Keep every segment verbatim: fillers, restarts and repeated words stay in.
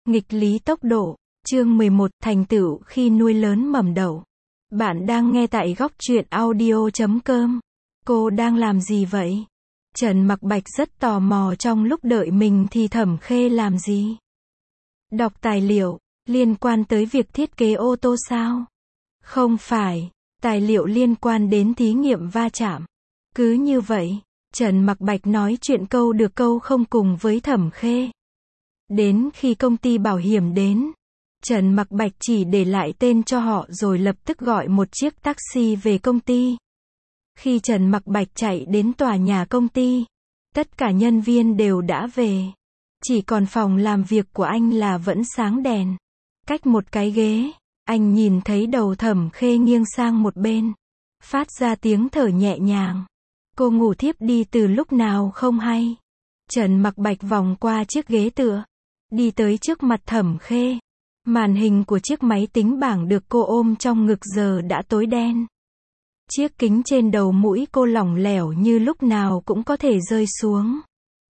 Nghịch lý tốc độ, chương mười một, thành tựu khi nuôi lớn mầm đậu. Bạn đang nghe tại góc truyện audio chấm com. Cô đang làm gì vậy? Trần Mặc Bạch rất tò mò trong lúc đợi mình thì Thẩm Khê làm gì? Đọc tài liệu, liên quan tới việc thiết kế ô tô sao? Không phải, tài liệu liên quan đến thí nghiệm va chạm. Cứ như vậy, Trần Mặc Bạch nói chuyện câu được câu không cùng với Thẩm Khê. Đến khi công ty bảo hiểm đến, Trần Mặc Bạch chỉ để lại tên cho họ rồi lập tức gọi một chiếc taxi về công ty. Khi Trần Mặc Bạch chạy đến tòa nhà công ty, tất cả nhân viên đều đã về. Chỉ còn phòng làm việc của anh là vẫn sáng đèn. Cách một cái ghế, anh nhìn thấy đầu Thẩm Khê nghiêng sang một bên, phát ra tiếng thở nhẹ nhàng. Cô ngủ thiếp đi từ lúc nào không hay. Trần Mặc Bạch vòng qua chiếc ghế tựa, đi tới trước mặt Thẩm Khê. Màn hình của chiếc máy tính bảng được cô ôm trong ngực giờ đã tối đen. Chiếc kính trên đầu mũi cô lỏng lẻo như lúc nào cũng có thể rơi xuống.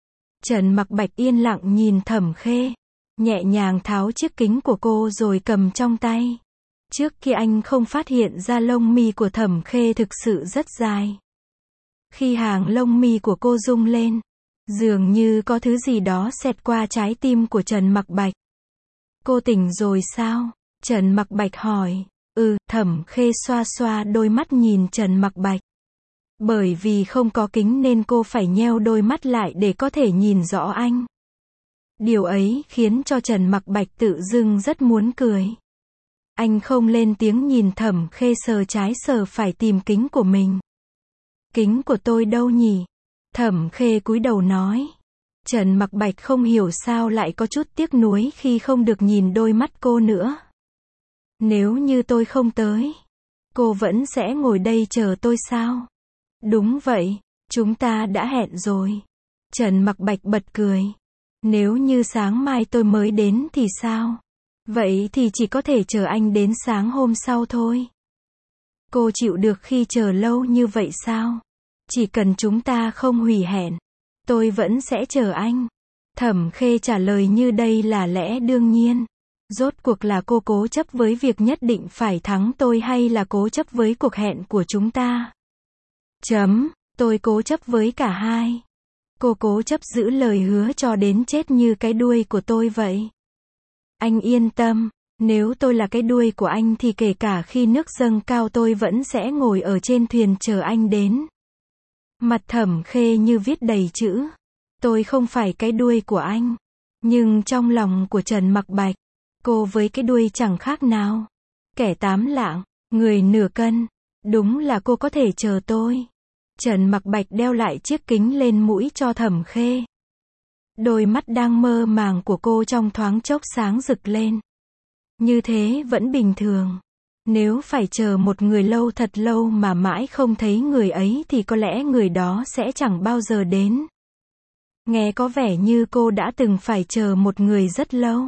Trần Mặc Bạch yên lặng nhìn Thẩm Khê, nhẹ nhàng tháo chiếc kính của cô rồi cầm trong tay. Trước kia anh không phát hiện ra lông mi của Thẩm Khê thực sự rất dài. Khi hàng lông mi của cô rung lên, dường như có thứ gì đó xẹt qua trái tim của Trần Mặc Bạch. Cô tỉnh rồi sao? Trần Mặc Bạch hỏi. Ừ, Thẩm Khê xoa xoa đôi mắt nhìn Trần Mặc Bạch. Bởi vì không có kính nên cô phải nheo đôi mắt lại để có thể nhìn rõ anh. Điều ấy khiến cho Trần Mặc Bạch tự dưng rất muốn cười. Anh không lên tiếng nhìn Thẩm Khê sờ trái sờ phải tìm kính của mình. Kính của tôi đâu nhỉ? Thẩm Khê cúi đầu nói. Trần Mặc Bạch không hiểu sao lại có chút tiếc nuối khi không được nhìn đôi mắt cô nữa. Nếu như tôi không tới, cô vẫn sẽ ngồi đây chờ tôi sao? Đúng vậy, chúng ta đã hẹn rồi. Trần Mặc Bạch bật cười. Nếu như sáng mai tôi mới đến thì sao? Vậy thì chỉ có thể chờ anh đến sáng hôm sau thôi. Cô chịu được khi chờ lâu như vậy sao? Chỉ cần chúng ta không hủy hẹn, tôi vẫn sẽ chờ anh. Thẩm Khê trả lời như đây là lẽ đương nhiên. Rốt cuộc là cô cố chấp với việc nhất định phải thắng tôi hay là cố chấp với cuộc hẹn của chúng ta? Chấm, tôi cố chấp với cả hai. Cô cố chấp giữ lời hứa cho đến chết như cái đuôi của tôi vậy. Anh yên tâm, nếu tôi là cái đuôi của anh thì kể cả khi nước dâng cao tôi vẫn sẽ ngồi ở trên thuyền chờ anh đến. Mặt Thẩm Khê như viết đầy chữ. Tôi không phải cái đuôi của anh. Nhưng trong lòng của Trần Mặc Bạch, cô với cái đuôi chẳng khác nào. Kẻ tám lạng, người nửa cân. Đúng là cô có thể chờ tôi. Trần Mặc Bạch đeo lại chiếc kính lên mũi cho Thẩm Khê. Đôi mắt đang mơ màng của cô trong thoáng chốc sáng rực lên. Như thế vẫn bình thường. Nếu phải chờ một người lâu thật lâu mà mãi không thấy người ấy thì có lẽ người đó sẽ chẳng bao giờ đến. Nghe có vẻ như cô đã từng phải chờ một người rất lâu.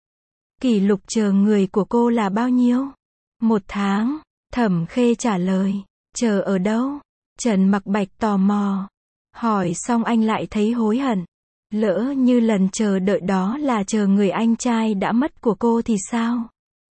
Kỷ lục chờ người của cô là bao nhiêu? Một tháng. Thẩm Khê trả lời. Chờ ở đâu? Trần Mặc Bạch tò mò. Hỏi xong anh lại thấy hối hận. Lỡ như lần chờ đợi đó là chờ người anh trai đã mất của cô thì sao?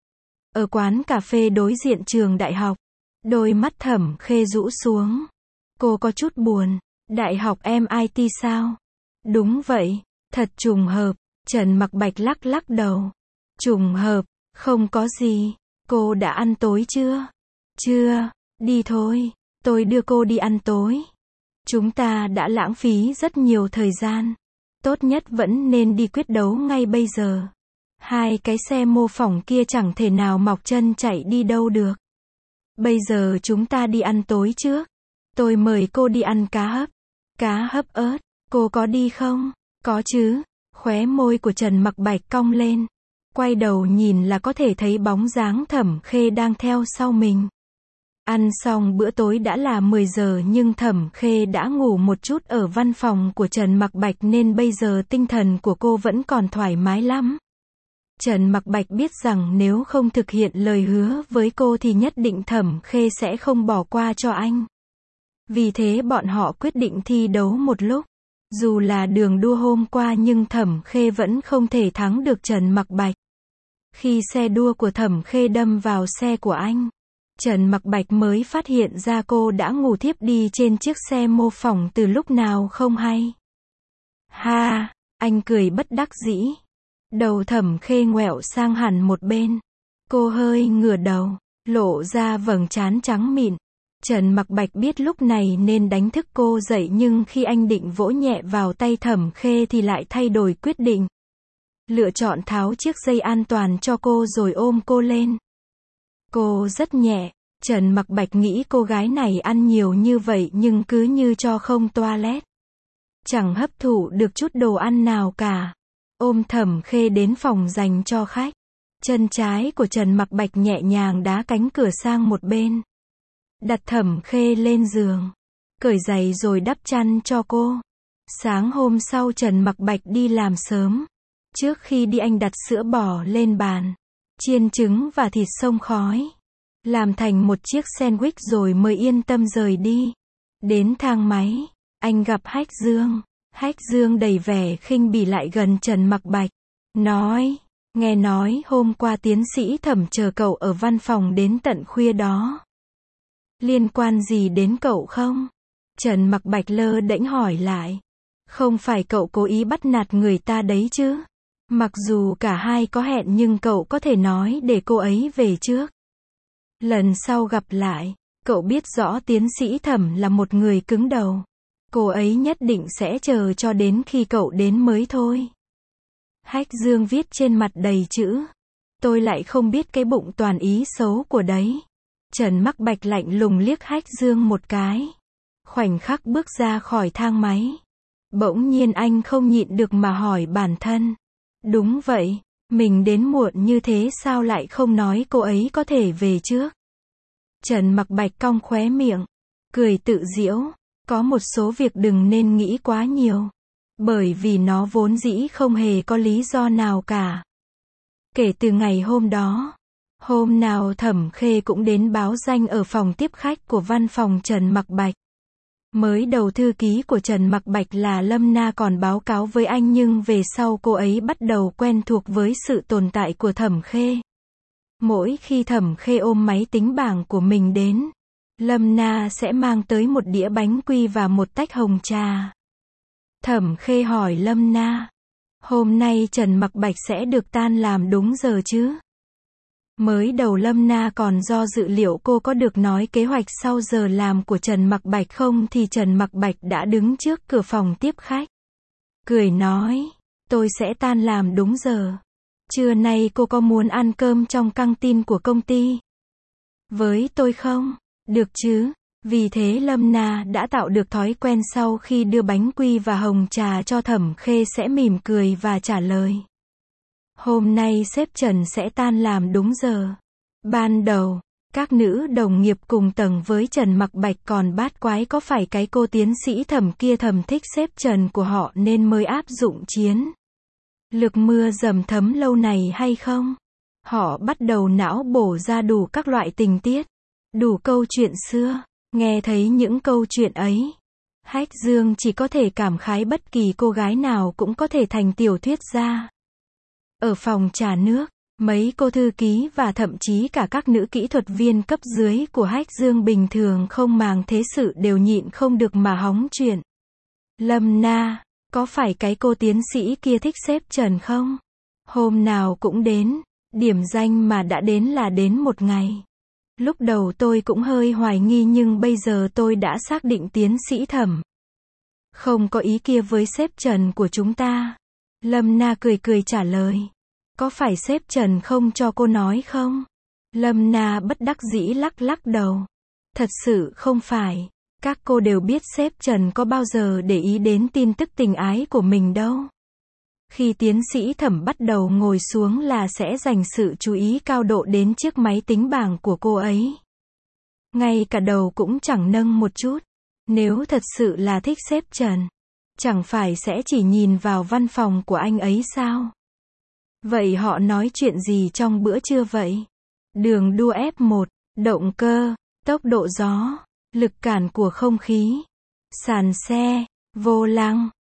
Ở quán cà phê đối diện trường đại học. Đôi mắt Thẩm Khê rũ xuống. Cô có chút buồn. Đại học em i tê sao? Đúng vậy. Thật trùng hợp. Trần Mặc Bạch lắc lắc đầu. Trùng hợp. Không có gì. Cô đã ăn tối chưa? Chưa. Đi thôi. Tôi đưa cô đi ăn tối. Chúng ta đã lãng phí rất nhiều thời gian. Tốt nhất vẫn nên đi quyết đấu ngay bây giờ. Hai cái xe mô phỏng kia chẳng thể nào mọc chân chạy đi đâu được. Bây giờ chúng ta đi ăn tối trước. Tôi mời cô đi ăn cá hấp. Cá hấp ớt. Cô có đi không? Có chứ. Khóe môi của Trần Mặc Bạch cong lên. Quay đầu nhìn là có thể thấy bóng dáng Thẩm Khê đang theo sau mình. Ăn xong bữa tối đã là mười giờ nhưng Thẩm Khê đã ngủ một chút ở văn phòng của Trần Mặc Bạch nên bây giờ tinh thần của cô vẫn còn thoải mái lắm. Trần Mặc Bạch biết rằng nếu không thực hiện lời hứa với cô thì nhất định Thẩm Khê sẽ không bỏ qua cho anh. Vì thế bọn họ quyết định thi đấu một lúc. Dù là đường đua hôm qua nhưng Thẩm Khê vẫn không thể thắng được Trần Mặc Bạch. Khi xe đua của Thẩm Khê đâm vào xe của anh, Trần Mặc Bạch mới phát hiện ra cô đã ngủ thiếp đi trên chiếc xe mô phỏng từ lúc nào không hay. Ha, anh cười bất đắc dĩ. Đầu Thẩm Khê ngoẹo sang hẳn một bên. Cô hơi ngửa đầu, lộ ra vầng trán trắng mịn. Trần Mặc Bạch biết lúc này nên đánh thức cô dậy nhưng khi anh định vỗ nhẹ vào tay Thẩm Khê thì lại thay đổi quyết định. Lựa chọn tháo chiếc dây an toàn cho cô rồi ôm cô lên. Cô rất nhẹ. Trần Mặc Bạch nghĩ cô gái này ăn nhiều như vậy nhưng cứ như cho không toilet. Chẳng hấp thụ được chút đồ ăn nào cả. Ôm Thẩm Khê đến phòng dành cho khách. Chân trái của Trần Mặc Bạch nhẹ nhàng đá cánh cửa sang một bên. Đặt Thẩm Khê lên giường. Cởi giày rồi đắp chăn cho cô. Sáng hôm sau Trần Mặc Bạch đi làm sớm. Trước khi đi anh đặt sữa bò lên bàn. Chiên trứng và thịt xông khói. Làm thành một chiếc sandwich rồi mới yên tâm rời đi. Đến thang máy. Anh gặp Hách Dương. Hách Dương đầy vẻ khinh bỉ lại gần Trần Mặc Bạch. Nói. Nghe nói hôm qua tiến sĩ Thẩm chờ cậu ở văn phòng đến tận khuya đó. Liên quan gì đến cậu không? Trần Mặc Bạch lơ đễnh hỏi lại. Không phải cậu cố ý bắt nạt người ta đấy chứ? Mặc dù cả hai có hẹn nhưng cậu có thể nói để cô ấy về trước. Lần sau gặp lại, cậu biết rõ tiến sĩ Thẩm là một người cứng đầu. Cô ấy nhất định sẽ chờ cho đến khi cậu đến mới thôi. Hách Dương viết trên mặt đầy chữ. Tôi lại không biết cái bụng toàn ý xấu của đấy. Trần Mặc Bạch lạnh lùng liếc Hách Dương một cái. Khoảnh khắc bước ra khỏi thang máy. Bỗng nhiên anh không nhịn được mà hỏi bản thân. Đúng vậy, mình đến muộn như thế sao lại không nói cô ấy có thể về trước? Trần Mặc Bạch cong khóe miệng, cười tự giễu. Có một số việc đừng nên nghĩ quá nhiều. Bởi vì nó vốn dĩ không hề có lý do nào cả. Kể từ ngày hôm đó, hôm nào Thẩm Khê cũng đến báo danh ở phòng tiếp khách của văn phòng Trần Mặc Bạch. Mới đầu thư ký của Trần Mặc Bạch là Lâm Na còn báo cáo với anh nhưng về sau cô ấy bắt đầu quen thuộc với sự tồn tại của Thẩm Khê. Mỗi khi Thẩm Khê ôm máy tính bảng của mình đến, Lâm Na sẽ mang tới một đĩa bánh quy và một tách hồng trà. Thẩm Khê hỏi Lâm Na, hôm nay Trần Mặc Bạch sẽ được tan làm đúng giờ chứ? Mới đầu Lâm Na còn do dự liệu cô có được nói kế hoạch sau giờ làm của Trần Mặc Bạch không thì Trần Mặc Bạch đã đứng trước cửa phòng tiếp khách. Cười nói, tôi sẽ tan làm đúng giờ. Trưa nay cô có muốn ăn cơm trong căng tin của công ty với tôi không? Được chứ? Vì thế Lâm Na đã tạo được thói quen sau khi đưa bánh quy và hồng trà cho Thẩm Khê sẽ mỉm cười và trả lời. Hôm nay sếp Trần sẽ tan làm đúng giờ. Ban đầu, các nữ đồng nghiệp cùng tầng với Trần Mặc Bạch còn bát quái có phải cái cô tiến sĩ Thẩm kia thầm thích sếp Trần của họ nên mới áp dụng chiến lược mưa dầm thấm lâu này hay không? Họ bắt đầu não bổ ra đủ các loại tình tiết, đủ câu chuyện xưa. Nghe thấy những câu chuyện ấy, Hách Dương chỉ có thể cảm khái bất kỳ cô gái nào cũng có thể thành tiểu thuyết gia. Ở phòng trà nước, mấy cô thư ký và thậm chí cả các nữ kỹ thuật viên cấp dưới của Hách Dương bình thường không màng thế sự đều nhịn không được mà hóng chuyện. Lâm Na, có phải cái cô tiến sĩ kia thích sếp Trần không? Hôm nào cũng đến, điểm danh mà đã đến là đến một ngày. Lúc đầu tôi cũng hơi hoài nghi nhưng bây giờ tôi đã xác định tiến sĩ Thẩm không có ý kia với sếp Trần của chúng ta. Lâm Na cười cười trả lời. Có phải sếp Trần không cho cô nói không? Lâm Na bất đắc dĩ lắc lắc đầu. Thật sự không phải. Các cô đều biết sếp Trần có bao giờ để ý đến tin tức tình ái của mình đâu. Khi tiến sĩ Thẩm bắt đầu ngồi xuống là sẽ dành sự chú ý cao độ đến chiếc máy tính bảng của cô ấy. Ngay cả đầu cũng chẳng nâng một chút. Nếu thật sự là thích sếp Trần, chẳng phải sẽ chỉ nhìn vào văn phòng của anh ấy sao? Vậy họ nói chuyện gì trong bữa trưa vậy? Đường đua ép một, động cơ, tốc độ gió, lực cản của không khí, sàn xe, vô lăng,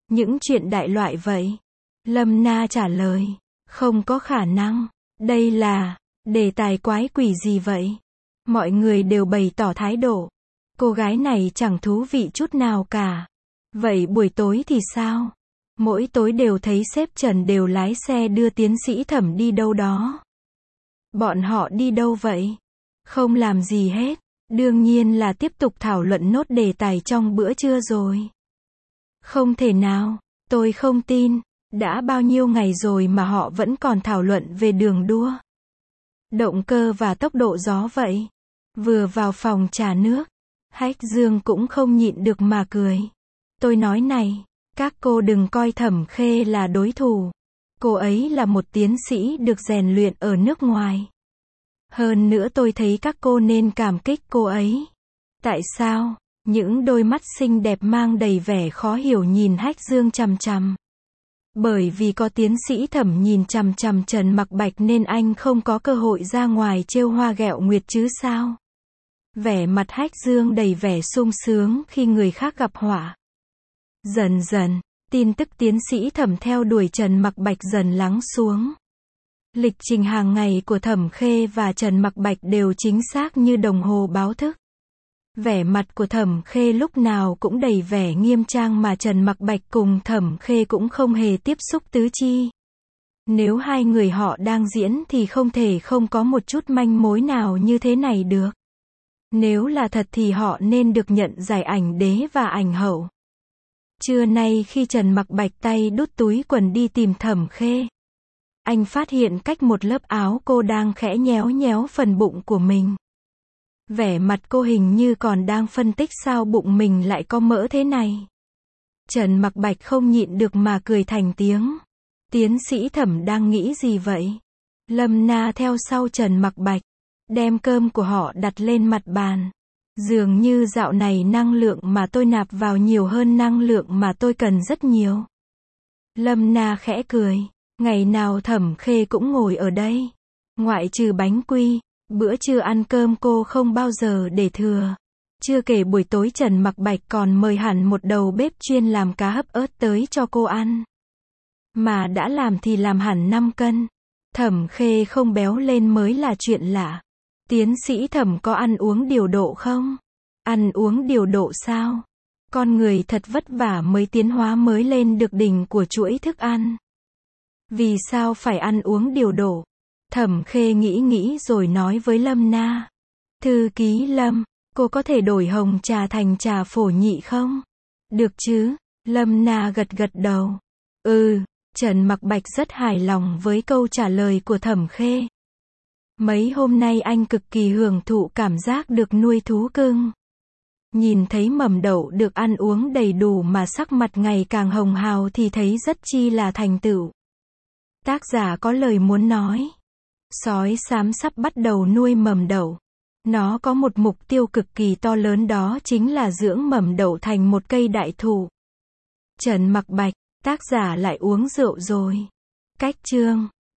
Những chuyện đại loại vậy. Lâm Na trả lời. Không có khả năng. Đây là đề tài quái quỷ gì vậy? Mọi người đều bày tỏ thái độ. Cô gái này chẳng thú vị chút nào cả. Vậy buổi tối thì sao? Mỗi tối đều thấy sếp Trần đều lái xe đưa tiến sĩ Thẩm đi đâu đó. Bọn họ đi đâu vậy? Không làm gì hết. Đương nhiên là tiếp tục thảo luận nốt đề tài trong bữa trưa rồi. Không thể nào. Tôi không tin. Đã bao nhiêu ngày rồi mà họ vẫn còn thảo luận về đường đua. Động cơ và tốc độ gió vậy. Vừa vào phòng trà nước, Hách Dương cũng không nhịn được mà cười. Tôi nói này, các cô đừng coi Thẩm Khê là đối thủ. Cô ấy là một tiến sĩ được rèn luyện ở nước ngoài. Hơn nữa tôi thấy các cô nên cảm kích cô ấy. Tại sao? Những đôi mắt xinh đẹp mang đầy vẻ khó hiểu nhìn Hách Dương chằm chằm. Bởi vì có tiến sĩ Thẩm nhìn chằm chằm Trần Mặc Bạch nên anh không có cơ hội ra ngoài trêu hoa ghẹo nguyệt chứ sao? Vẻ mặt Hách Dương đầy vẻ sung sướng khi người khác gặp họa. Dần dần, tin tức tiến sĩ Thẩm theo đuổi Trần Mặc Bạch dần lắng xuống. Lịch trình hàng ngày của Thẩm Khê và Trần Mặc Bạch đều chính xác như đồng hồ báo thức. Vẻ mặt của Thẩm Khê lúc nào cũng đầy vẻ nghiêm trang mà Trần Mặc Bạch cùng Thẩm Khê cũng không hề tiếp xúc tứ chi. Nếu hai người họ đang diễn thì không thể không có một chút manh mối nào như thế này được. Nếu là thật thì họ nên được nhận giải ảnh đế và ảnh hậu. Trưa nay khi Trần Mặc Bạch tay đút túi quần đi tìm Thẩm Khê, anh phát hiện cách một lớp áo cô đang khẽ nhéo nhéo phần bụng của mình. Vẻ mặt cô hình như còn đang phân tích sao bụng mình lại có mỡ thế này. Trần Mặc Bạch không nhịn được mà cười thành tiếng. Tiến sĩ Thẩm đang nghĩ gì vậy? Lâm Na theo sau Trần Mặc Bạch, đem cơm của họ đặt lên mặt bàn. Dường như dạo này năng lượng mà tôi nạp vào nhiều hơn năng lượng mà tôi cần rất nhiều. Lâm Na khẽ cười. Ngày nào Thẩm Khê cũng ngồi ở đây. Ngoại trừ bánh quy, bữa trưa ăn cơm cô không bao giờ để thừa. Chưa kể buổi tối Trần Mặc Bạch còn mời hẳn một đầu bếp chuyên làm cá hấp ớt tới cho cô ăn. Mà đã làm thì làm hẳn năm cân. Thẩm Khê không béo lên mới là chuyện lạ. Tiến sĩ Thẩm có ăn uống điều độ không? Ăn uống điều độ sao? Con người thật vất vả mới tiến hóa mới lên được đỉnh của chuỗi thức ăn. Vì sao phải ăn uống điều độ? Thẩm Khê nghĩ nghĩ rồi nói với Lâm Na. Thư ký Lâm, cô có thể đổi hồng trà thành trà phổ nhị không? Được chứ? Lâm Na gật gật đầu. Ừ, Trần Mặc Bạch rất hài lòng với câu trả lời của Thẩm Khê. Mấy hôm nay anh cực kỳ hưởng thụ cảm giác được nuôi thú cưng. Nhìn thấy mầm đậu được ăn uống đầy đủ mà sắc mặt ngày càng hồng hào thì thấy rất chi là thành tựu. Tác giả có lời muốn nói. Sói xám sắp bắt đầu nuôi mầm đậu. Nó có một mục tiêu cực kỳ to lớn, đó chính là dưỡng mầm đậu thành một cây đại thụ. Trần Mặc Bạch, tác giả lại uống rượu rồi. Cách chương